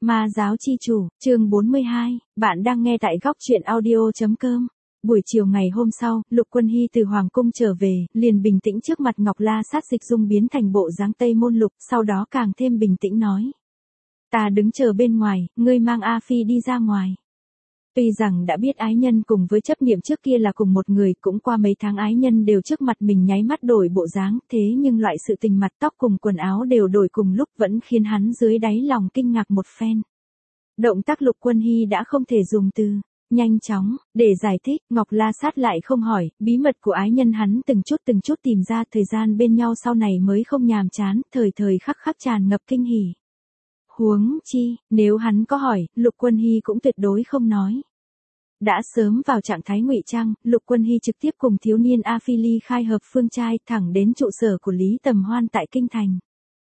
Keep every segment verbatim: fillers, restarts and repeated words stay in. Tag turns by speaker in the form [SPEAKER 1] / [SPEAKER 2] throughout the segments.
[SPEAKER 1] Ma giáo chi chủ, chương bốn mươi hai, bạn đang nghe tại góc truyện audio.com. Buổi chiều ngày hôm sau, Lục Quân Hy từ Hoàng Cung trở về, liền bình tĩnh trước mặt Ngọc La Sát Dịch Dung biến thành bộ dáng Tây Môn Lục, sau đó càng thêm bình tĩnh nói. Ta đứng chờ bên ngoài, ngươi mang A Phi đi ra ngoài. Tuy rằng đã biết ái nhân cùng với chấp niệm trước kia là cùng một người, cũng qua mấy tháng ái nhân đều trước mặt mình nháy mắt đổi bộ dáng, thế nhưng loại sự tình mặt tóc cùng quần áo đều đổi cùng lúc vẫn khiến hắn dưới đáy lòng kinh ngạc một phen. Động tác Lục Quân Hy đã không thể dùng từ nhanh chóng để giải thích, Ngọc La Sát lại không hỏi, bí mật của ái nhân hắn từng chút từng chút tìm ra, thời gian bên nhau sau này mới không nhàm chán, thời thời khắc khắc tràn ngập kinh hỉ. Huống chi, nếu hắn có hỏi, Lục Quân Hy cũng tuyệt đối không nói. Đã sớm vào trạng thái ngụy trang, Lục Quân Hy trực tiếp cùng thiếu niên A Phi ly khai hợp phương trai thẳng đến trụ sở của Lý Tầm Hoan tại Kinh Thành.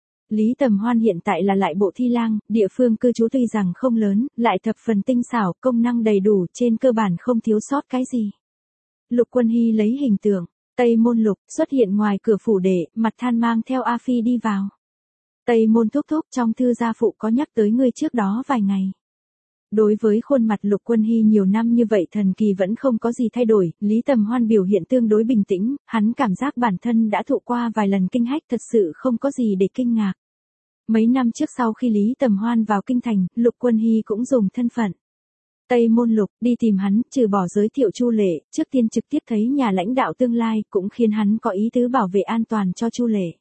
[SPEAKER 1] Lý Tầm Hoan hiện tại là lại bộ thi lang, địa phương cư trú tuy rằng không lớn, lại thập phần tinh xảo, công năng đầy đủ, trên cơ bản không thiếu sót cái gì. Lục Quân Hy lấy hình tượng Tây Môn Lục xuất hiện ngoài cửa phủ để, mặt than mang theo A Phi đi vào. Tây Môn thúc thúc, trong thư gia phụ có nhắc tới ngươi trước đó vài ngày. Đối với khuôn mặt Lục Quân Hy nhiều năm như vậy thần kỳ vẫn không có gì thay đổi, Lý Tầm Hoan biểu hiện tương đối bình tĩnh, hắn cảm giác bản thân đã thụ qua vài lần kinh hách, thật sự không có gì để kinh ngạc. Mấy năm trước sau khi Lý Tầm Hoan vào kinh thành, Lục Quân Hy cũng dùng thân phận Tây Môn Lục đi tìm hắn, trừ bỏ giới thiệu Chu Lệ, trước tiên trực tiếp thấy nhà lãnh đạo tương lai, cũng khiến hắn có ý tứ bảo vệ an toàn cho Chu Lệ.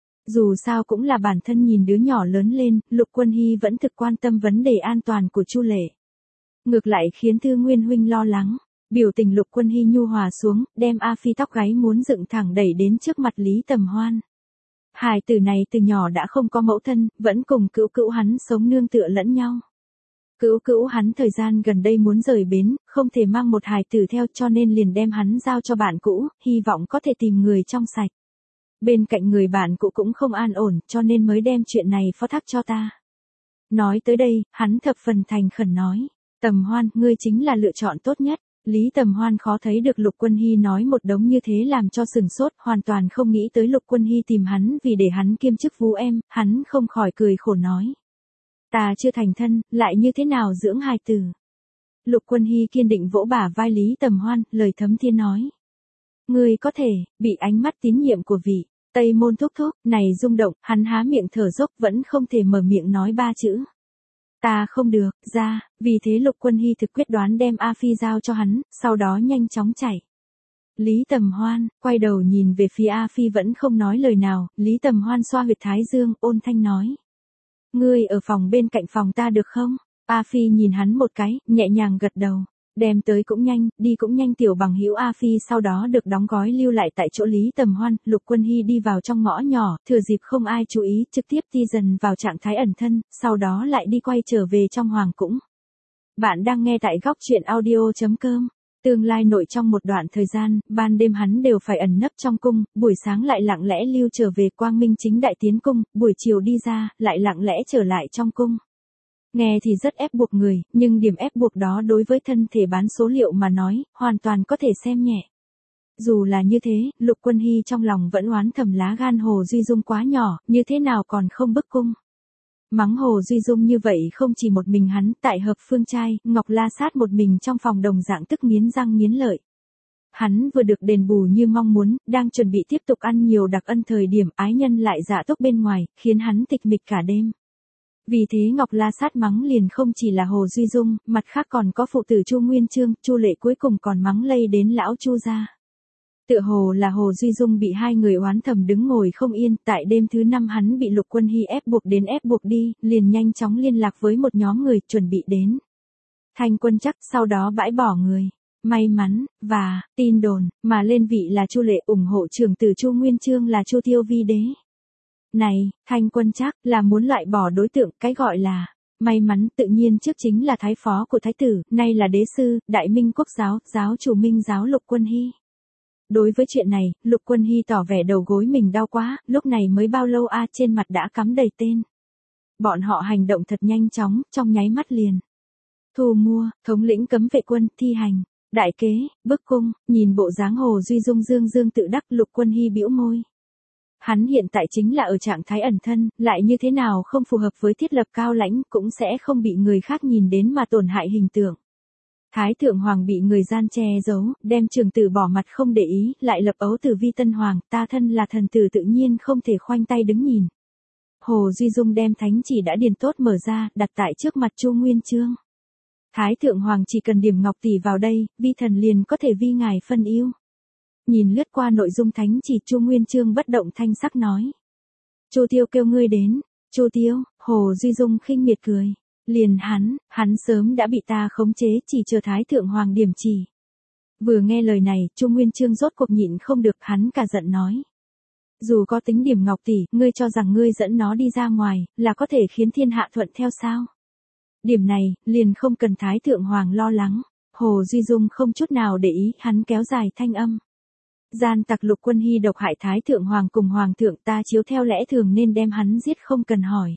[SPEAKER 1] Dù sao cũng là bản thân nhìn đứa nhỏ lớn lên, Lục Quân Hy vẫn thực quan tâm vấn đề an toàn của Chu Lệ. Ngược lại khiến Thư Nguyên huynh lo lắng, biểu tình Lục Quân Hy nhu hòa xuống, đem A Phi tóc gáy muốn dựng thẳng đẩy đến trước mặt Lý Tầm Hoan. Hài tử này từ nhỏ đã không có mẫu thân, vẫn cùng cữu cữu hắn sống nương tựa lẫn nhau. Cữu cữu hắn thời gian gần đây muốn rời bến, không thể mang một hài tử theo, cho nên liền đem hắn giao cho bạn cũ, hy vọng có thể tìm người trong sạch. Bên cạnh người bạn cũ cũng không an ổn, cho nên mới đem chuyện này phó thác cho ta. Nói tới đây, hắn thập phần thành khẩn nói, Tầm Hoan, ngươi chính là lựa chọn tốt nhất. Lý Tầm Hoan khó thấy được Lục Quân Hy nói một đống như thế làm cho sừng sốt, hoàn toàn không nghĩ tới Lục Quân Hy tìm hắn vì để hắn kiêm chức vú em, hắn không khỏi cười khổ nói. Ta chưa thành thân, lại như thế nào dưỡng hài tử. Lục Quân Hy kiên định vỗ bả vai Lý Tầm Hoan, lời thấm thiên nói. Ngươi có thể, bị ánh mắt tín nhiệm của vị Tây Môn thúc thúc này rung động, hắn há miệng thở dốc vẫn không thể mở miệng nói ba chữ. Ta không được, ra, vì thế Lục Quân Hy thực quyết đoán đem A Phi giao cho hắn, sau đó nhanh chóng chạy. Lý Tầm Hoan, quay đầu nhìn về phía A Phi vẫn không nói lời nào, Lý Tầm Hoan xoa huyệt thái dương, ôn thanh nói. Ngươi ở phòng bên cạnh phòng ta được không? A Phi nhìn hắn một cái, nhẹ nhàng gật đầu. Đem tới cũng nhanh, đi cũng nhanh, tiểu bằng hữu A Phi sau đó được đóng gói lưu lại tại chỗ Lý Tầm Hoan, Lục Quân Hy đi vào trong ngõ nhỏ, thừa dịp không ai chú ý, trực tiếp đi dần vào trạng thái ẩn thân, sau đó lại đi quay trở về trong hoàng cung. Bạn đang nghe tại góc truyện audio.com. Tương lai nội trong một đoạn thời gian, ban đêm hắn đều phải ẩn nấp trong cung, buổi sáng lại lặng lẽ lưu trở về Quang Minh chính đại tiến cung, buổi chiều đi ra, lại lặng lẽ trở lại trong cung. Nghe thì rất ép buộc người, nhưng điểm ép buộc đó đối với thân thể bán số liệu mà nói, hoàn toàn có thể xem nhẹ. Dù là như thế, Lục Quân Hy trong lòng vẫn oán thầm lá gan Hồ Duy Dung quá nhỏ, như thế nào còn không bức cung. Mắng Hồ Duy Dung như vậy không chỉ một mình hắn, tại hợp phương trai, Ngọc La Sát một mình trong phòng đồng dạng tức nghiến răng nghiến lợi. Hắn vừa được đền bù như mong muốn, đang chuẩn bị tiếp tục ăn nhiều đặc ân thời điểm ái nhân lại dạ tốc bên ngoài, khiến hắn tịch mịch cả đêm. Vì thế Ngọc La Sát mắng liền không chỉ là Hồ Duy Dung, mặt khác còn có phụ tử Chu Nguyên Chương, Chu Lệ cuối cùng còn mắng lây đến lão Chu gia. Tựa hồ là Hồ Duy Dung bị hai người oán thầm đứng ngồi không yên, tại đêm thứ năm hắn bị Lục Quân Hy ép buộc đến ép buộc đi, liền nhanh chóng liên lạc với một nhóm người chuẩn bị đến Thanh Quân Trắc, sau đó bãi bỏ người. May mắn, và, tin đồn, mà lên vị là Chu Lệ ủng hộ trưởng tử Chu Nguyên Chương là Chu Tiêu Vi Đế. Này, Thanh Quân Trắc là muốn loại bỏ đối tượng, cái gọi là may mắn tự nhiên trước chính là thái phó của thái tử, nay là đế sư, Đại Minh Quốc giáo, giáo chủ Minh giáo Lục Quân Hy. Đối với chuyện này, Lục Quân Hy tỏ vẻ đầu gối mình đau quá, lúc này mới bao lâu a trên mặt đã cắm đầy tên. Bọn họ hành động thật nhanh chóng, trong nháy mắt liền. Thu mua, thống lĩnh cấm vệ quân, thi hành, đại kế, bức cung, nhìn bộ dáng Hồ Duy Dung dương dương tự đắc Lục Quân Hy bĩu môi. Hắn hiện tại chính là ở trạng thái ẩn thân, lại như thế nào không phù hợp với thiết lập cao lãnh, cũng sẽ không bị người khác nhìn đến mà tổn hại hình tượng. Thái thượng hoàng bị người gian che giấu, đem trường tử bỏ mặt không để ý, lại lập ấu tử vi tân hoàng, ta thân là thần tử tự nhiên không thể khoanh tay đứng nhìn. Hồ Duy Dung đem thánh chỉ đã điền tốt mở ra, đặt tại trước mặt Chu Nguyên Chương. Thái thượng hoàng chỉ cần điểm ngọc tỷ vào đây, vi thần liền có thể vi ngài phân yêu. Nhìn lướt qua nội dung thánh chỉ, Chu Nguyên Chương bất động thanh sắc nói. Chu Tiêu kêu ngươi đến. Chu Tiêu, Hồ Duy Dung khinh miệt cười. Liền hắn, hắn sớm đã bị ta khống chế, chỉ chờ Thái thượng hoàng điểm chỉ. Vừa nghe lời này, Chu Nguyên Chương rốt cuộc nhịn không được, hắn cả giận nói. Dù có tính điểm ngọc tỷ, ngươi cho rằng ngươi dẫn nó đi ra ngoài, là có thể khiến thiên hạ thuận theo sao? Điểm này, liền không cần Thái thượng hoàng lo lắng. Hồ Duy Dung không chút nào để ý, hắn kéo dài thanh âm. Gian tặc Lục Quân Hy độc hại Thái thượng hoàng cùng hoàng thượng, ta chiếu theo lẽ thường nên đem hắn giết không cần hỏi.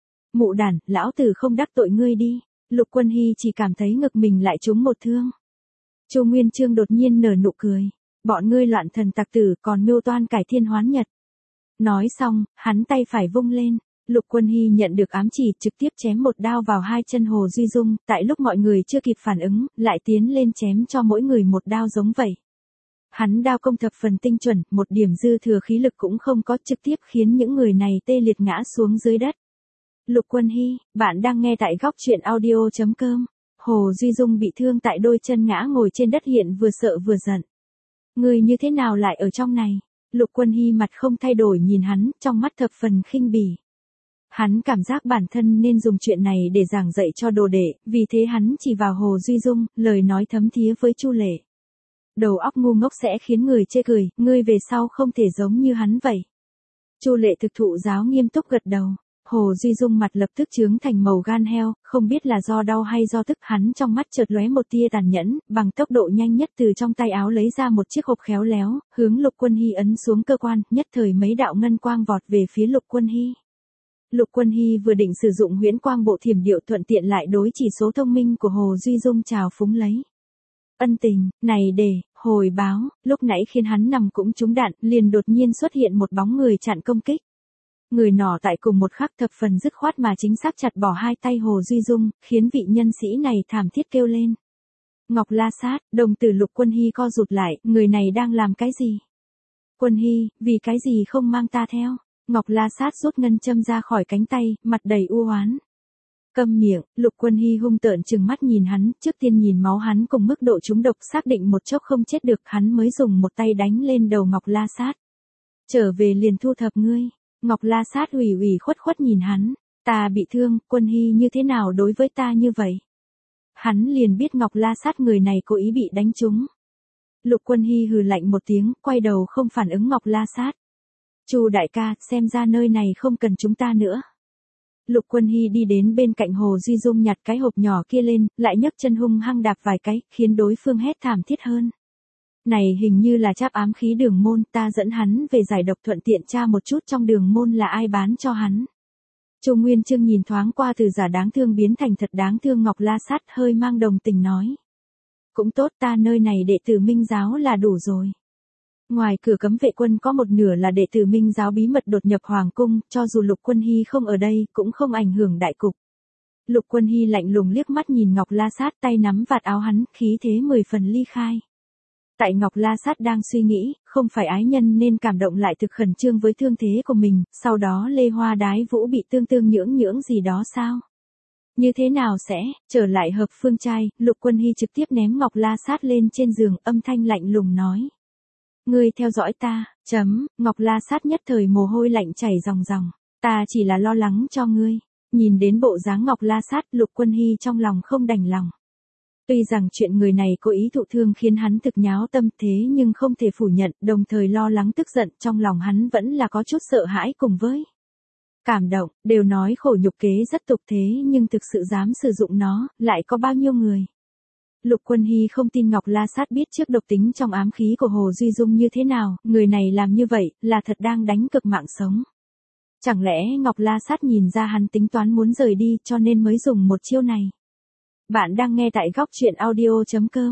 [SPEAKER 1] Mụ đản, lão tử không đắc tội ngươi đi. Lục Quân Hy chỉ cảm thấy ngực mình lại trúng một thương. Chu Nguyên Chương đột nhiên nở nụ cười. Bọn ngươi loạn thần tặc tử còn mưu toan cải thiên hoán nhật. Nói xong, hắn tay phải vung lên. Lục Quân Hy nhận được ám chỉ, trực tiếp chém một đao vào hai chân Hồ Duy Dung, tại lúc mọi người chưa kịp phản ứng, lại tiến lên chém cho mỗi người một đao giống vậy. Hắn đao công thập phần tinh chuẩn, một điểm dư thừa khí lực cũng không có, trực tiếp khiến những người này tê liệt ngã xuống dưới đất. Lục Quân Hy, bạn đang nghe tại góc truyện audio chấm com. Hồ Duy Dung bị thương tại đôi chân, ngã ngồi trên đất, hiện vừa sợ vừa giận. Người như thế nào lại ở trong này? Lục Quân Hy mặt không thay đổi nhìn hắn, trong mắt thập phần khinh bỉ. Hắn cảm giác bản thân nên dùng chuyện này để giảng dạy cho đồ đệ, vì thế hắn chỉ vào Hồ Duy Dung, lời nói thấm thía với Chu Lệ. Đầu óc ngu ngốc sẽ khiến người chê cười, ngươi về sau không thể giống như hắn vậy. Chu Lệ thực thụ giáo nghiêm túc gật đầu. Hồ Duy Dung mặt lập tức chướng thành màu gan heo, không biết là do đau hay do tức, hắn trong mắt chợt lóe một tia tàn nhẫn, bằng tốc độ nhanh nhất từ trong tay áo lấy ra một chiếc hộp khéo léo, hướng Lục Quân Hy ấn xuống cơ quan, nhất thời mấy đạo ngân quang vọt về phía Lục Quân Hy. Lục Quân Hy vừa định sử dụng huyễn quang bộ thiểm điệu, thuận tiện lại đối chỉ số thông minh của Hồ Duy Dung trào phúng lấy. Ân tình, này để, hồi báo, lúc nãy khiến hắn nằm cũng trúng đạn, liền đột nhiên xuất hiện một bóng người chặn công kích. Người nọ tại cùng một khắc thập phần dứt khoát mà chính xác chặt bỏ hai tay Hồ Duy Dung, khiến vị nhân sĩ này thảm thiết kêu lên. Ngọc La Sát, đồng tử Lục Quân Hy co rụt lại, người này đang làm cái gì? Quân Hy, vì cái gì không mang ta theo? Ngọc La Sát rút ngân châm ra khỏi cánh tay, mặt đầy u oán. Câm miệng, Lục Quân Hy hung tợn trừng mắt nhìn hắn, trước tiên nhìn máu hắn cùng mức độ trúng độc, xác định một chốc không chết được, hắn mới dùng một tay đánh lên đầu Ngọc La Sát. Trở về liền thu thập ngươi. Ngọc La Sát ủy ủy khuất khuất nhìn hắn, ta bị thương, Quân Hy như thế nào đối với ta như vậy? Hắn liền biết Ngọc La Sát người này cố ý bị đánh trúng. Lục Quân Hy hừ lạnh một tiếng, quay đầu không phản ứng Ngọc La Sát. Chu đại ca, xem ra nơi này không cần chúng ta nữa. Lục Quân Hy đi đến bên cạnh Hồ Duy Dung, nhặt cái hộp nhỏ kia lên, lại nhấc chân hung hăng đạp vài cái, khiến đối phương hét thảm thiết hơn. Này hình như là tráp ám khí đường môn, ta dẫn hắn về giải độc, thuận tiện tra một chút trong đường môn là ai bán cho hắn. Chu Nguyên Chương nhìn thoáng qua từ giả đáng thương biến thành thật đáng thương Ngọc La Sát, hơi mang đồng tình nói. Cũng tốt, ta nơi này đệ tử Minh giáo là đủ rồi. Ngoài cửa cấm vệ quân có một nửa là đệ tử Minh giáo bí mật đột nhập hoàng cung, cho dù Lục Quân Hy không ở đây, cũng không ảnh hưởng đại cục. Lục Quân Hy lạnh lùng liếc mắt nhìn Ngọc La Sát, tay nắm vạt áo hắn, khí thế mười phần ly khai. Tại Ngọc La Sát đang suy nghĩ, không phải ái nhân nên cảm động lại thực khẩn trương với thương thế của mình, sau đó Lê Hoa Đái Vũ bị tương tương nhưỡng nhưỡng gì đó sao? Như thế nào sẽ, trở lại hợp phương trai, Lục Quân Hy trực tiếp ném Ngọc La Sát lên trên giường, âm thanh lạnh lùng nói. Ngươi theo dõi ta, chấm, Ngọc La Sát nhất thời mồ hôi lạnh chảy ròng ròng, ta chỉ là lo lắng cho ngươi. Nhìn đến bộ dáng Ngọc La Sát, Lục Quân Hy trong lòng không đành lòng. Tuy rằng chuyện người này cố ý thụ thương khiến hắn thực nháo tâm, thế nhưng không thể phủ nhận, đồng thời lo lắng tức giận, trong lòng hắn vẫn là có chút sợ hãi cùng với cảm động, đều nói khổ nhục kế rất tục, thế nhưng thực sự dám sử dụng nó, lại có bao nhiêu người. Lục Quân Hy không tin Ngọc La Sát biết trước độc tính trong ám khí của Hồ Duy Dung như thế nào, người này làm như vậy, là thật đang đánh cực mạng sống. Chẳng lẽ Ngọc La Sát nhìn ra hắn tính toán muốn rời đi cho nên mới dùng một chiêu này. Bạn đang nghe tại góc truyện audio chấm com.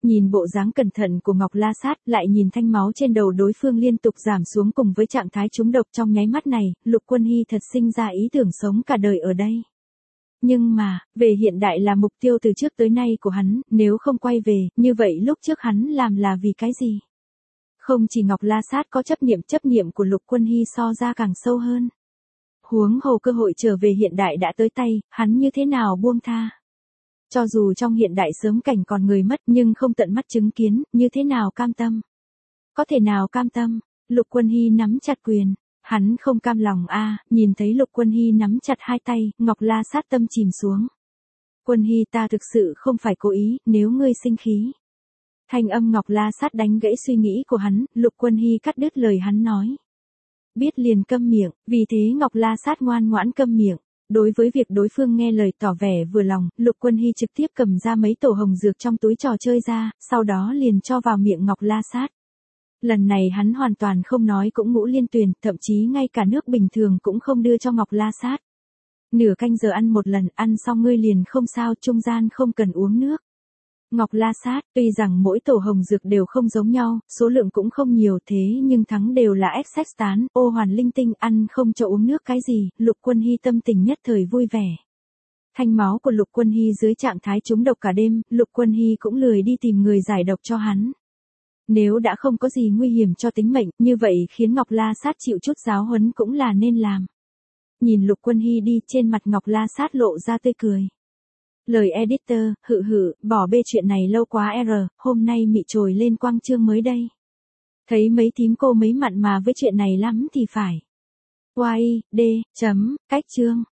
[SPEAKER 1] Nhìn bộ dáng cẩn thận của Ngọc La Sát, lại nhìn thanh máu trên đầu đối phương liên tục giảm xuống cùng với trạng thái trúng độc trong nháy mắt này, Lục Quân Hy thật sinh ra ý tưởng sống cả đời ở đây. Nhưng mà, về hiện đại là mục tiêu từ trước tới nay của hắn, nếu không quay về, như vậy lúc trước hắn làm là vì cái gì? Không chỉ Ngọc La Sát có chấp niệm, chấp niệm của Lục Quân Hy so ra càng sâu hơn. Huống hồ cơ hội trở về hiện đại đã tới tay, hắn như thế nào buông tha? Cho dù trong hiện đại sớm cảnh còn người mất nhưng không tận mắt chứng kiến, như thế nào cam tâm? Có thể nào cam tâm? Lục Quân Hy nắm chặt quyền. Hắn không cam lòng a, nhìn thấy Lục Quân Hy nắm chặt hai tay, Ngọc La Sát tâm chìm xuống. Quân Hy, ta thực sự không phải cố ý, nếu ngươi sinh khí. Thanh âm Ngọc La Sát đánh gãy suy nghĩ của hắn, Lục Quân Hy cắt đứt lời hắn nói. Biết liền câm miệng, vì thế Ngọc La Sát ngoan ngoãn câm miệng. Đối với việc đối phương nghe lời tỏ vẻ vừa lòng, Lục Quân Hy trực tiếp cầm ra mấy tổ hồng dược trong túi trò chơi ra, sau đó liền cho vào miệng Ngọc La Sát. Lần này hắn hoàn toàn không nói cũng ngũ liên tuyền, thậm chí ngay cả nước bình thường cũng không đưa cho Ngọc La Sát. Nửa canh giờ ăn một lần, ăn xong ngươi liền không sao, trung gian không cần uống nước. Ngọc La Sát, tuy rằng mỗi tổ hồng dược đều không giống nhau, số lượng cũng không nhiều thế nhưng thắng đều là ép sách tán, ô hoàn linh tinh, ăn không cho uống nước cái gì, Lục Quân Hy tâm tình nhất thời vui vẻ. Thanh máu của Lục Quân Hy dưới trạng thái trúng độc cả đêm, Lục Quân Hy cũng lười đi tìm người giải độc cho hắn. Nếu đã không có gì nguy hiểm cho tính mệnh, như vậy khiến Ngọc La Sát chịu chút giáo huấn cũng là nên làm. Nhìn Lục Quân Hy đi, trên mặt Ngọc La Sát lộ ra tươi cười. Lời editor, hự hự, bỏ bê chuyện này lâu quá R, hôm nay mị trồi lên quang chương mới đây. Thấy mấy thím cô mấy mặn mà với chuyện này lắm thì phải. Y, D, chấm, cách chương.